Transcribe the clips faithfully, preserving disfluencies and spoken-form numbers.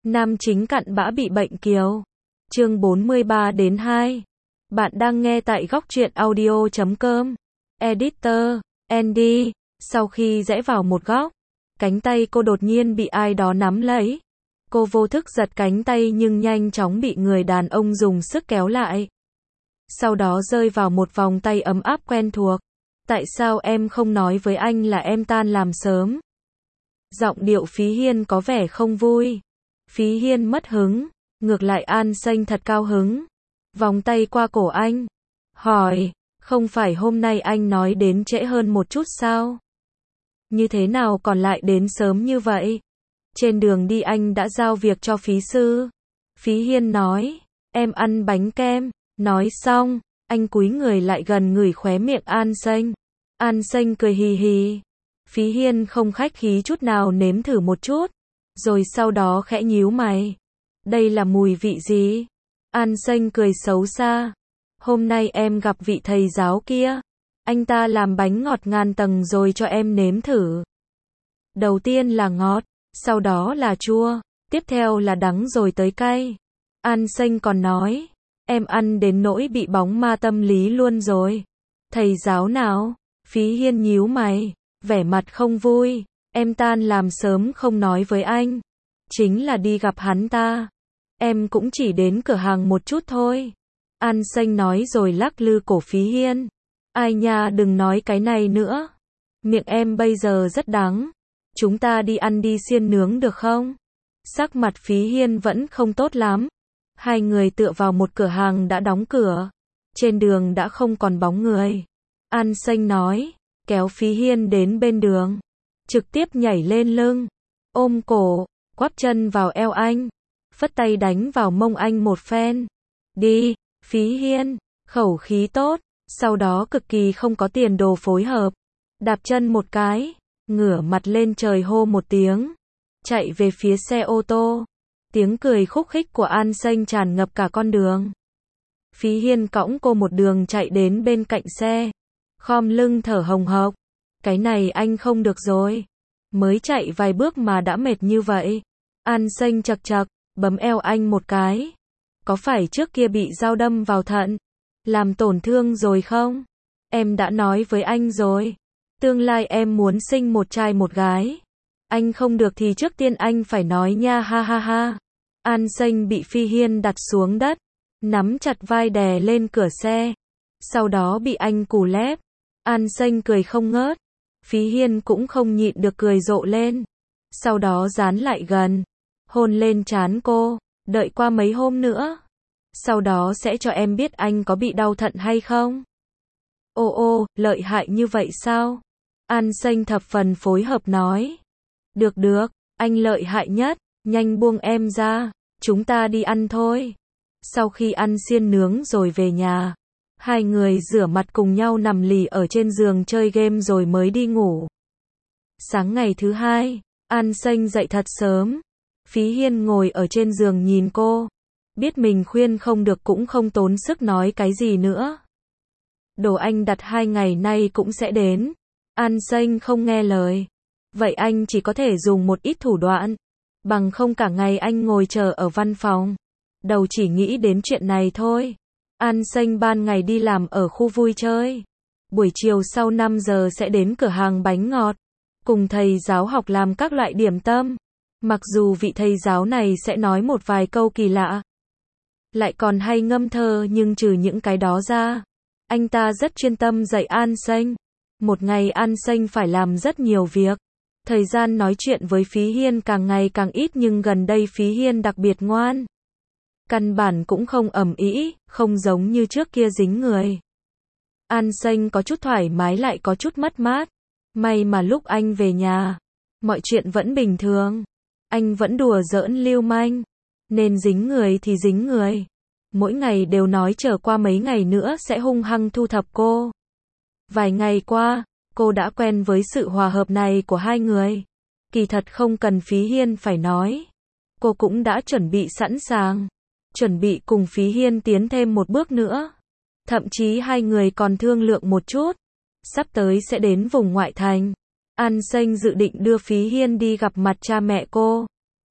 Nam chính cặn bã bị bệnh kiều. Chương bốn mươi ba đến hai. Bạn đang nghe tại góc truyện audio chấm com. Editor, Andy. Sau khi rẽ vào một góc, cánh tay cô đột nhiên bị ai đó nắm lấy. Cô vô thức giật cánh tay nhưng nhanh chóng bị người đàn ông dùng sức kéo lại. Sau đó rơi vào một vòng tay ấm áp quen thuộc. Tại sao em không nói với anh là em tan làm sớm? Giọng điệu Phí Hiên có vẻ không vui. Phí Hiên mất hứng, ngược lại An Xanh thật cao hứng. Vòng tay qua cổ anh, hỏi, không phải hôm nay anh nói đến trễ hơn một chút sao? Như thế nào còn lại đến sớm như vậy? Trên đường đi anh đã giao việc cho Phí sư. Phí Hiên nói, em ăn bánh kem. Nói xong, anh cúi người lại gần ngửi khóe miệng An Xanh. An Xanh cười hì hì. Phí Hiên không khách khí chút nào nếm thử một chút, rồi sau đó khẽ nhíu mày. Đây là mùi vị gì? An Xanh cười xấu xa. Hôm nay em gặp vị thầy giáo kia. Anh ta làm bánh ngọt ngàn tầng rồi cho em nếm thử. Đầu tiên là ngọt, sau đó là chua, tiếp theo là đắng rồi tới cay. An Xanh còn nói, em ăn đến nỗi bị bóng ma tâm lý luôn rồi. Thầy giáo nào? Phí Hiên nhíu mày, vẻ mặt không vui. Em tan làm sớm không nói với anh, chính là đi gặp hắn ta. Em cũng chỉ đến cửa hàng một chút thôi. An Xanh nói rồi lắc lư cổ Phí Hiên. Ai nha, đừng nói cái này nữa. Miệng em bây giờ rất đắng. Chúng ta đi ăn đi xiên nướng được không? Sắc mặt Phí Hiên vẫn không tốt lắm. Hai người tựa vào một cửa hàng đã đóng cửa. Trên đường đã không còn bóng người. An Xanh nói, kéo Phí Hiên đến bên đường. Trực tiếp nhảy lên lưng, ôm cổ, quắp chân vào eo anh, phất tay đánh vào mông anh một phen. Đi, Phí Hiên, khẩu khí tốt, sau đó cực kỳ không có tiền đồ phối hợp. Đạp chân một cái, ngửa mặt lên trời hô một tiếng, chạy về phía xe ô tô. Tiếng cười khúc khích của An Xanh tràn ngập cả con đường. Phí Hiên cõng cô một đường chạy đến bên cạnh xe, khom lưng thở hồng hộc. Cái này anh không được rồi. Mới chạy vài bước mà đã mệt như vậy. An Xanh chật chật, bấm eo anh một cái. Có phải trước kia bị dao đâm vào thận, làm tổn thương rồi không? Em đã nói với anh rồi. Tương lai em muốn sinh một trai một gái. Anh không được thì trước tiên anh phải nói nha, ha ha ha. An Xanh bị Phí Hiên đặt xuống đất, nắm chặt vai đè lên cửa xe. Sau đó bị anh cù lép. An Xanh cười không ngớt. Phí Hiên cũng không nhịn được cười rộ lên. Sau đó dán lại gần, hôn lên trán cô, đợi qua mấy hôm nữa. Sau đó sẽ cho em biết anh có bị đau thận hay không. Ô ô, lợi hại như vậy sao? An Xanh thập phần phối hợp nói. Được được, anh lợi hại nhất, nhanh buông em ra, chúng ta đi ăn thôi. Sau khi ăn xiên nướng rồi về nhà, hai người rửa mặt cùng nhau nằm lì ở trên giường chơi game rồi mới đi ngủ. Sáng ngày thứ hai, An Xanh dậy thật sớm. Phí Hiên ngồi ở trên giường nhìn cô. Biết mình khuyên không được cũng không tốn sức nói cái gì nữa. Đồ anh đặt hai ngày nay cũng sẽ đến. An Xanh không nghe lời. Vậy anh chỉ có thể dùng một ít thủ đoạn. Bằng không cả ngày anh ngồi chờ ở văn phòng. Đầu chỉ nghĩ đến chuyện này thôi. An Xanh ban ngày đi làm ở khu vui chơi. Buổi chiều sau năm giờ sẽ đến cửa hàng bánh ngọt. Cùng thầy giáo học làm các loại điểm tâm. Mặc dù vị thầy giáo này sẽ nói một vài câu kỳ lạ. Lại còn hay ngâm thơ nhưng trừ những cái đó ra. Anh ta rất chuyên tâm dạy An Xanh. Một ngày An Xanh phải làm rất nhiều việc. Thời gian nói chuyện với Phí Hiên càng ngày càng ít nhưng gần đây Phí Hiên đặc biệt ngoan. Căn bản cũng không ầm ĩ, không giống như trước kia dính người. An Xanh có chút thoải mái lại có chút mất mát. May mà lúc anh về nhà, mọi chuyện vẫn bình thường. Anh vẫn đùa giỡn lưu manh. Nên dính người thì dính người. Mỗi ngày đều nói chờ qua mấy ngày nữa sẽ hung hăng thu thập cô. Vài ngày qua, cô đã quen với sự hòa hợp này của hai người. Kỳ thật không cần Phí Hiên phải nói. Cô cũng đã chuẩn bị sẵn sàng. Chuẩn bị cùng Phí Hiên tiến thêm một bước nữa. Thậm chí hai người còn thương lượng một chút. Sắp tới sẽ đến vùng ngoại thành. An Xanh dự định đưa Phí Hiên đi gặp mặt cha mẹ cô.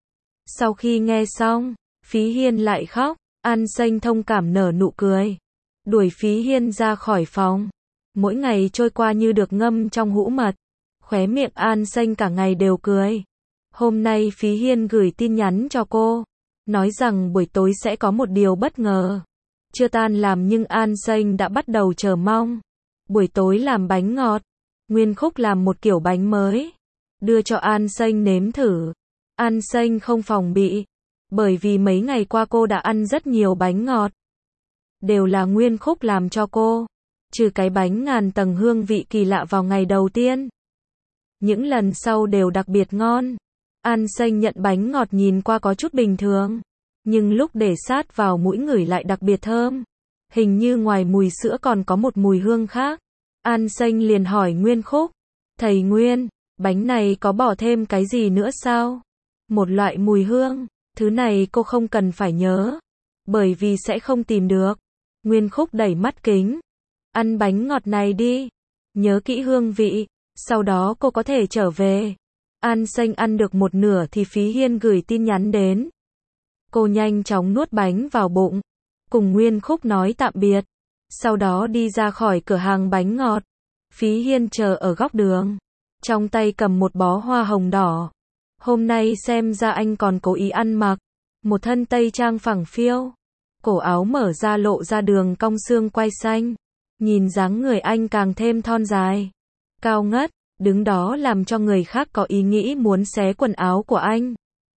Sau khi nghe xong, Phí Hiên lại khóc, An Xanh thông cảm nở nụ cười, đuổi Phí Hiên ra khỏi phòng. Mỗi ngày trôi qua như được ngâm trong hũ mật, khóe miệng An Xanh cả ngày đều cười. Hôm nay Phí Hiên gửi tin nhắn cho cô, nói rằng buổi tối sẽ có một điều bất ngờ. Chưa tan làm nhưng An Xanh đã bắt đầu chờ mong. Buổi tối làm bánh ngọt, Nguyên Khúc làm một kiểu bánh mới, đưa cho An Xanh nếm thử. An Xanh không phòng bị, bởi vì mấy ngày qua cô đã ăn rất nhiều bánh ngọt. Đều là Nguyên Khúc làm cho cô, trừ cái bánh ngàn tầng hương vị kỳ lạ vào ngày đầu tiên. Những lần sau đều đặc biệt ngon. An Xanh nhận bánh ngọt nhìn qua có chút bình thường, nhưng lúc để sát vào mũi ngửi lại đặc biệt thơm. Hình như ngoài mùi sữa còn có một mùi hương khác. An Xanh liền hỏi Nguyên Khúc, thầy Nguyên, bánh này có bỏ thêm cái gì nữa sao? Một loại mùi hương, thứ này cô không cần phải nhớ, bởi vì sẽ không tìm được. Nguyên Khúc đẩy mắt kính, ăn bánh ngọt này đi, nhớ kỹ hương vị, sau đó cô có thể trở về. An Xanh ăn được một nửa thì Phí Hiên gửi tin nhắn đến. Cô nhanh chóng nuốt bánh vào bụng, cùng Nguyên Khúc nói tạm biệt, sau đó đi ra khỏi cửa hàng bánh ngọt. Phí Hiên chờ ở góc đường, trong tay cầm một bó hoa hồng đỏ. Hôm nay xem ra anh còn cố ý ăn mặc một thân tây trang phẳng phiu, cổ áo mở ra lộ ra đường cong xương quai xanh, nhìn dáng người anh càng thêm thon dài, cao ngất, đứng đó làm cho người khác có ý nghĩ muốn xé quần áo của anh.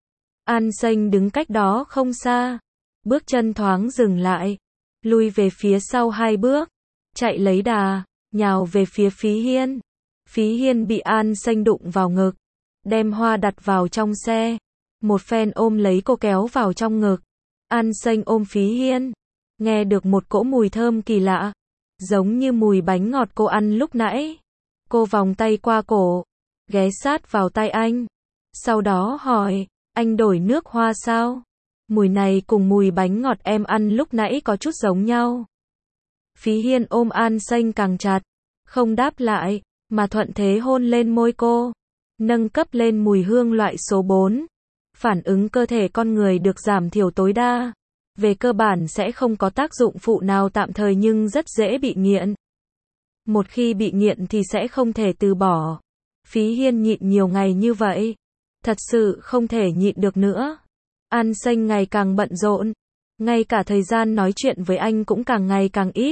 An Xanh đứng cách đó không xa, bước chân thoáng dừng lại, lui về phía sau hai bước, chạy lấy đà, nhào về phía Phí Hiên. Phí Hiên bị An Xanh đụng vào ngực, đem hoa đặt vào trong xe, một phen ôm lấy cô kéo vào trong ngực. An Xanh ôm Phí Hiên, nghe được một cỗ mùi thơm kỳ lạ, giống như mùi bánh ngọt cô ăn lúc nãy. Cô vòng tay qua cổ, ghé sát vào tai anh, sau đó hỏi, anh đổi nước hoa sao? Mùi này cùng mùi bánh ngọt em ăn lúc nãy có chút giống nhau. Phí Hiên ôm An Xanh càng chặt, không đáp lại, mà thuận thế hôn lên môi cô, nâng cấp lên mùi hương loại số bốn. Phản ứng cơ thể con người được giảm thiểu tối đa. Về cơ bản sẽ không có tác dụng phụ nào tạm thời nhưng rất dễ bị nghiện. Một khi bị nghiện thì sẽ không thể từ bỏ. Phí Hiên nhịn nhiều ngày như vậy, thật sự không thể nhịn được nữa. An Xanh ngày càng bận rộn, ngay cả thời gian nói chuyện với anh cũng càng ngày càng ít.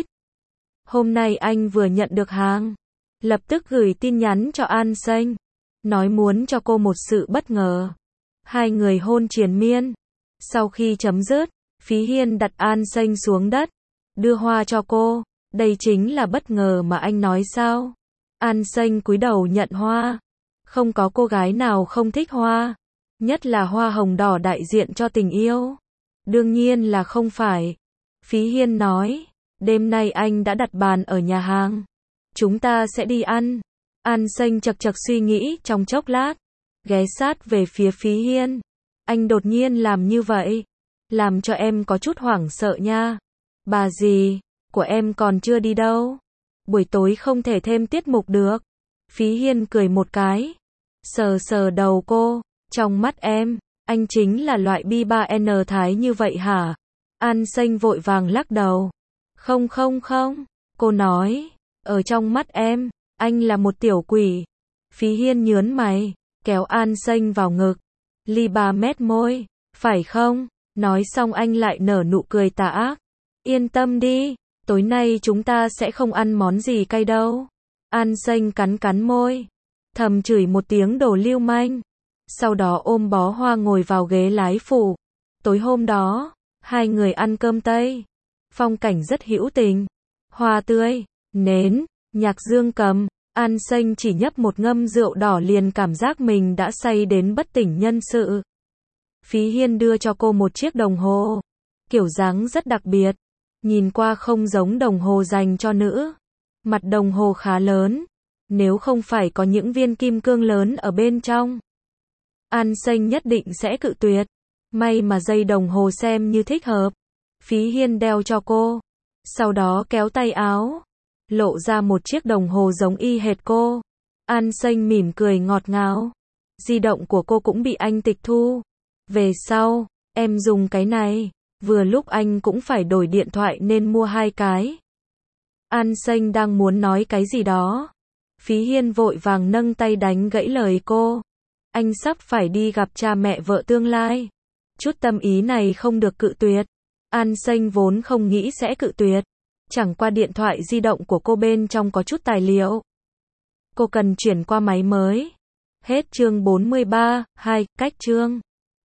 Hôm nay anh vừa nhận được hàng, lập tức gửi tin nhắn cho An Xanh, nói muốn cho cô một sự bất ngờ. Hai người hôn triền miên. Sau khi chấm dứt, Phí Hiên đặt An Xanh xuống đất, đưa hoa cho cô. Đây chính là bất ngờ mà anh nói sao? An Xanh cúi đầu nhận hoa. Không có cô gái nào không thích hoa, nhất là hoa hồng đỏ đại diện cho tình yêu. Đương nhiên là không phải. Phí Hiên nói, đêm nay anh đã đặt bàn ở nhà hàng, chúng ta sẽ đi ăn. An Xanh chật chật suy nghĩ trong chốc lát, ghé sát về phía Phí Hiên. Anh đột nhiên làm như vậy, làm cho em có chút hoảng sợ nha. Bà dì của em còn chưa đi đâu. Buổi tối không thể thêm tiết mục được. Phí Hiên cười một cái, sờ sờ đầu cô. Trong mắt em, anh chính là loại bi ba N thái như vậy hả? An Xanh vội vàng lắc đầu. Không không không, cô nói, ở trong mắt em, anh là một tiểu quỷ. Phí Hiên nhớn mày, kéo An Xanh vào ngực. Ly ba mét môi, phải không? Nói xong anh lại nở nụ cười tà ác. Yên tâm đi, tối nay chúng ta sẽ không ăn món gì cay đâu. An Xanh cắn cắn môi, thầm chửi một tiếng đồ lưu manh. Sau đó ôm bó hoa ngồi vào ghế lái phụ. Tối hôm đó, hai người ăn cơm Tây. Phong cảnh rất hữu tình. Hoa tươi, nến, nhạc dương cầm. An Xanh chỉ nhấp một ngâm rượu đỏ liền cảm giác mình đã say đến bất tỉnh nhân sự. Phí Hiên đưa cho cô một chiếc đồng hồ. Kiểu dáng rất đặc biệt. Nhìn qua không giống đồng hồ dành cho nữ. Mặt đồng hồ khá lớn. Nếu không phải có những viên kim cương lớn ở bên trong, An Xanh nhất định sẽ cự tuyệt. May mà dây đồng hồ xem như thích hợp. Phí Hiên đeo cho cô. Sau đó kéo tay áo, lộ ra một chiếc đồng hồ giống y hệt cô. An Xanh mỉm cười ngọt ngào. Di động của cô cũng bị anh tịch thu. Về sau, em dùng cái này. Vừa lúc anh cũng phải đổi điện thoại nên mua hai cái. An Xanh đang muốn nói cái gì đó. Phí Hiên vội vàng nâng tay đánh gãy lời cô. Anh sắp phải đi gặp cha mẹ vợ tương lai. Chút tâm ý này không được cự tuyệt. An Xanh vốn không nghĩ sẽ cự tuyệt. Chẳng qua điện thoại di động của cô bên trong có chút tài liệu. Cô cần chuyển qua máy mới. Hết chương bốn mươi ba, hai, cách chương.